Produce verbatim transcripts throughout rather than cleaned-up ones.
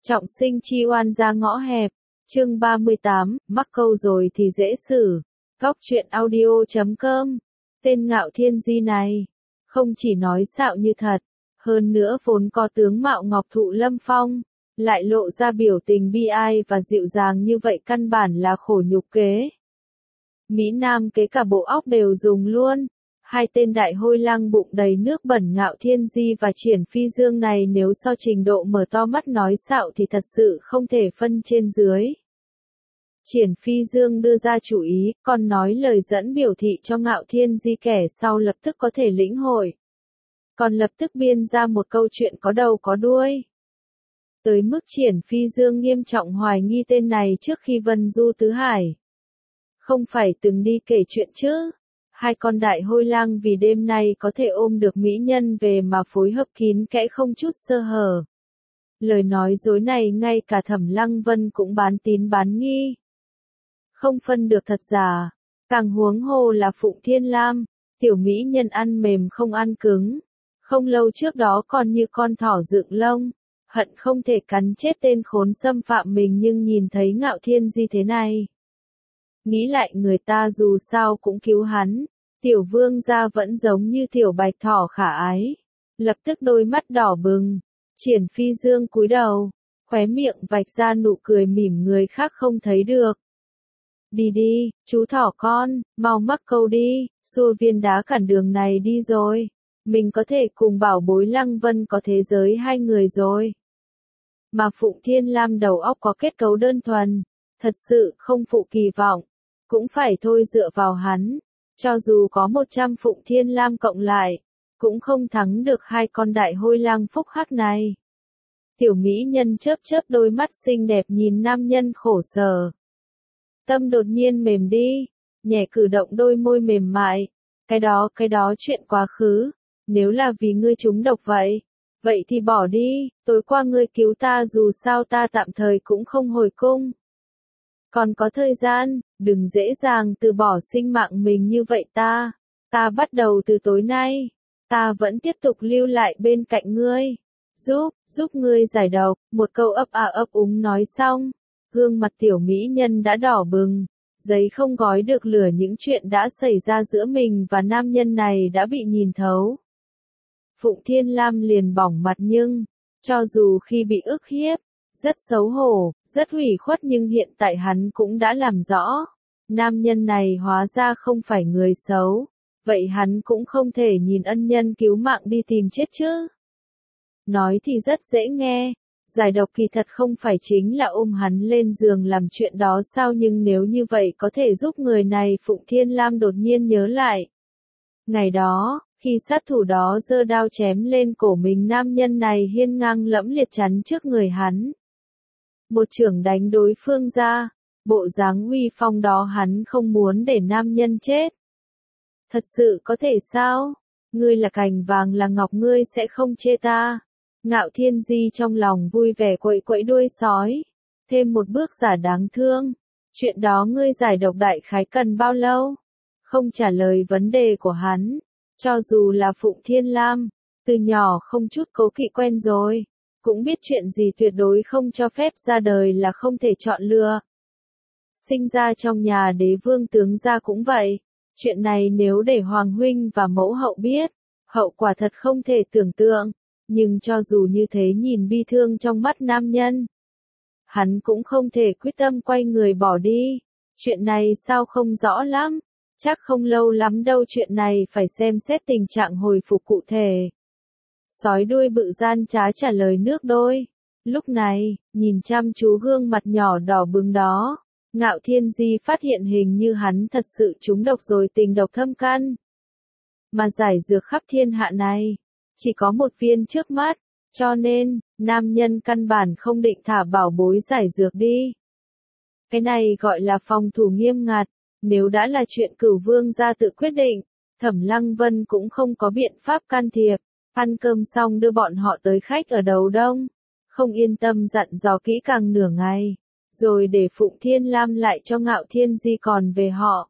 Trọng sinh chi oan ra ngõ hẹp, chương ba mươi tám, mắc câu rồi thì dễ xử. Góc truyện audio chấm com. Tên Ngạo Thiên Di này, không chỉ nói xạo như thật, hơn nữa vốn có tướng mạo ngọc thụ lâm phong, lại lộ ra biểu tình bi ai và dịu dàng như vậy căn bản là khổ nhục kế. Mỹ Nam kế cả bộ óc đều dùng luôn. Hai tên đại hôi lang bụng đầy nước bẩn Ngạo Thiên Di và Triển Phi Dương này nếu so trình độ mở to mắt nói xạo thì thật sự không thể phân trên dưới. Triển Phi Dương đưa ra chủ ý, còn nói lời dẫn biểu thị cho Ngạo Thiên Di kẻ sau lập tức có thể lĩnh hội. Còn lập tức biên ra một câu chuyện có đầu có đuôi. Tới mức Triển Phi Dương nghiêm trọng hoài nghi tên này trước khi Vân Du Tứ Hải. Không phải từng đi kể chuyện chứ. Hai con đại hôi lang vì đêm nay có thể ôm được mỹ nhân về mà phối hợp kín kẽ không chút sơ hở. Lời nói dối này ngay cả Thẩm Lăng Vân cũng bán tín bán nghi. Không phân được thật giả, càng huống hồ là Phụng Thiên Lam, tiểu mỹ nhân ăn mềm không ăn cứng. Không lâu trước đó còn như con thỏ dựng lông, hận không thể cắn chết tên khốn xâm phạm mình nhưng nhìn thấy Ngạo Thiên Di thế này. Nghĩ lại người ta dù sao cũng cứu hắn, tiểu vương gia vẫn giống như tiểu bạch thỏ khả ái. Lập tức đôi mắt đỏ bừng, Triển Phi Dương cúi đầu, khóe miệng vạch ra nụ cười mỉm người khác không thấy được. Đi đi, chú thỏ con, mau mắc câu đi, xua viên đá cản đường này đi rồi. Mình có thể cùng bảo bối Lăng Vân có thế giới hai người rồi. Mà Phụng Thiên Lam đầu óc có kết cấu đơn thuần, thật sự không phụ kỳ vọng. Cũng phải thôi dựa vào hắn, cho dù có một trăm Phụng Thiên Lam cộng lại, cũng không thắng được hai con đại hôi lang phúc hắc này. Tiểu mỹ nhân chớp chớp đôi mắt xinh đẹp nhìn nam nhân khổ sở. Tâm đột nhiên mềm đi, nhẹ cử động đôi môi mềm mại. Cái đó cái đó chuyện quá khứ, nếu là vì ngươi trúng độc vậy, vậy thì bỏ đi, tối qua ngươi cứu ta dù sao ta tạm thời cũng không hồi cung. Còn có thời gian, đừng dễ dàng từ bỏ sinh mạng mình như vậy ta. Ta bắt đầu từ tối nay. Ta vẫn tiếp tục lưu lại bên cạnh ngươi. Giúp, giúp ngươi giải độc. Một câu ấp à ấp úng nói xong. Gương mặt tiểu mỹ nhân đã đỏ bừng. Giấy không gói được lửa những chuyện đã xảy ra giữa mình và nam nhân này đã bị nhìn thấu. Phụng Thiên Lam liền bỏng mặt nhưng, cho dù khi bị ức hiếp, rất xấu hổ, rất hủy khuất nhưng hiện tại hắn cũng đã làm rõ. Nam nhân này hóa ra không phải người xấu. Vậy hắn cũng không thể nhìn ân nhân cứu mạng đi tìm chết chứ. Nói thì rất dễ nghe. Giải độc kỳ thật không phải chính là ôm hắn lên giường làm chuyện đó sao nhưng nếu như vậy có thể giúp người này Phụng Thiên Lam đột nhiên nhớ lại. Ngày đó, khi sát thủ đó giơ đao chém lên cổ mình nam nhân này hiên ngang lẫm liệt chắn trước người hắn. Một chưởng đánh đối phương ra, bộ dáng uy phong đó hắn không muốn để nam nhân chết. Thật sự có thể sao? Ngươi là cành vàng là ngọc ngươi sẽ không chê ta. Ngạo Thiên Di trong lòng vui vẻ quậy quậy đuôi sói. Thêm một bước giả đáng thương. Chuyện đó ngươi giải độc đại khái cần bao lâu? Không trả lời vấn đề của hắn. Cho dù là Phụng Thiên Lam, từ nhỏ không chút cố kỵ quen rồi. Cũng biết chuyện gì tuyệt đối không cho phép ra đời là không thể chọn lựa. Sinh ra trong nhà đế vương tướng gia cũng vậy. Chuyện này nếu để Hoàng huynh và mẫu hậu biết, hậu quả thật không thể tưởng tượng. Nhưng cho dù như thế nhìn bi thương trong mắt nam nhân, hắn cũng không thể quyết tâm quay người bỏ đi. Chuyện này sao không rõ lắm, chắc không lâu lắm đâu chuyện này phải xem xét tình trạng hồi phục cụ thể. Sói đuôi bự gian trá trả lời nước đôi. Lúc này, nhìn chăm chú gương mặt nhỏ đỏ bừng đó, Ngạo Thiên Di phát hiện hình như hắn thật sự trúng độc rồi tình độc thâm căn. Mà giải dược khắp thiên hạ này, chỉ có một viên trước mắt, cho nên, nam nhân căn bản không định thả bảo bối giải dược đi. Cái này gọi là phòng thủ nghiêm ngặt, nếu đã là chuyện Cửu Vương gia tự quyết định, Thẩm Lăng Vân cũng không có biện pháp can thiệp. Ăn cơm xong đưa bọn họ tới khách ở đầu đông, không yên tâm dặn dò kỹ càng nửa ngày, rồi để Phụng Thiên Lam lại cho Ngạo Thiên Di còn về họ.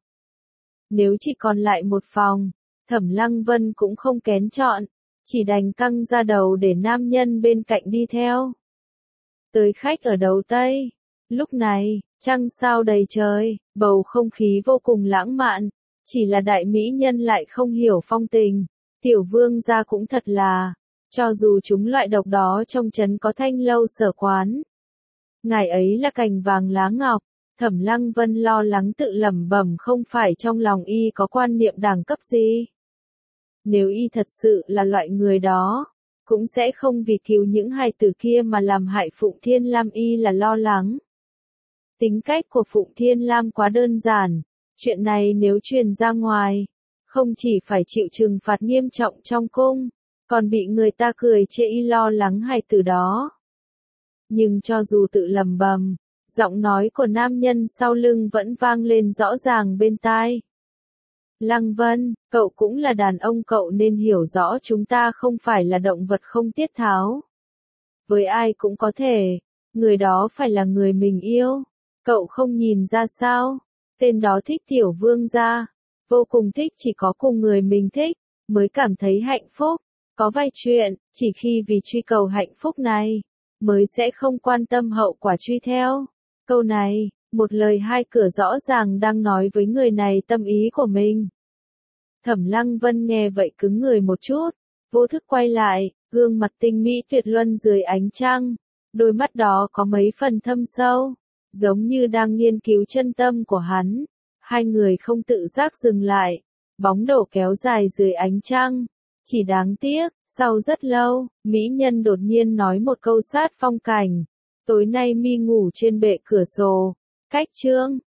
Nếu chỉ còn lại một phòng, Thẩm Lăng Vân cũng không kén chọn, chỉ đành căng ra đầu để nam nhân bên cạnh đi theo. Tới khách ở đầu Tây. Lúc này, trăng sao đầy trời, bầu không khí vô cùng lãng mạn. Chỉ là đại mỹ nhân lại không hiểu phong tình. Tiểu vương gia cũng thật là, cho dù chúng loại độc đó trong trấn có thanh lâu sở quán. Ngài ấy là cành vàng lá ngọc. Thẩm Lăng Vân lo lắng tự lẩm bẩm, không phải trong lòng y có quan niệm đẳng cấp gì. Nếu y thật sự là loại người đó, cũng sẽ không vì cứu những hài tử kia mà làm hại Phụng Thiên Lam. Y là lo lắng. Tính cách của Phụng Thiên Lam quá đơn giản, chuyện này nếu truyền ra ngoài, không chỉ phải chịu trừng phạt nghiêm trọng trong cung, còn bị người ta cười chê. Y lo lắng hài tử đó. Nhưng cho dù tự lẩm bẩm, giọng nói của nam nhân sau lưng vẫn vang lên rõ ràng bên tai. Lăng Vân, cậu cũng là đàn ông, cậu nên hiểu rõ chúng ta không phải là động vật không tiết tháo. Với ai cũng có thể, người đó phải là người mình yêu. Cậu không nhìn ra sao? Tên đó thích tiểu vương gia, vô cùng thích, chỉ có cùng người mình thích, mới cảm thấy hạnh phúc. Có vài chuyện, chỉ khi vì truy cầu hạnh phúc này, mới sẽ không quan tâm hậu quả truy theo. Câu này, một lời hai cửa rõ ràng đang nói với người này tâm ý của mình. Thẩm Lăng Vân nghe vậy cứng người một chút, vô thức quay lại, gương mặt tinh mỹ tuyệt luân dưới ánh trăng. Đôi mắt đó có mấy phần thâm sâu, giống như đang nghiên cứu chân tâm của hắn. Hai người không tự giác dừng lại, bóng đổ kéo dài dưới ánh trăng. Chỉ đáng tiếc, sau rất lâu, mỹ nhân đột nhiên nói một câu sát phong cảnh. Tối nay mi ngủ trên bệ cửa sổ. Cách chương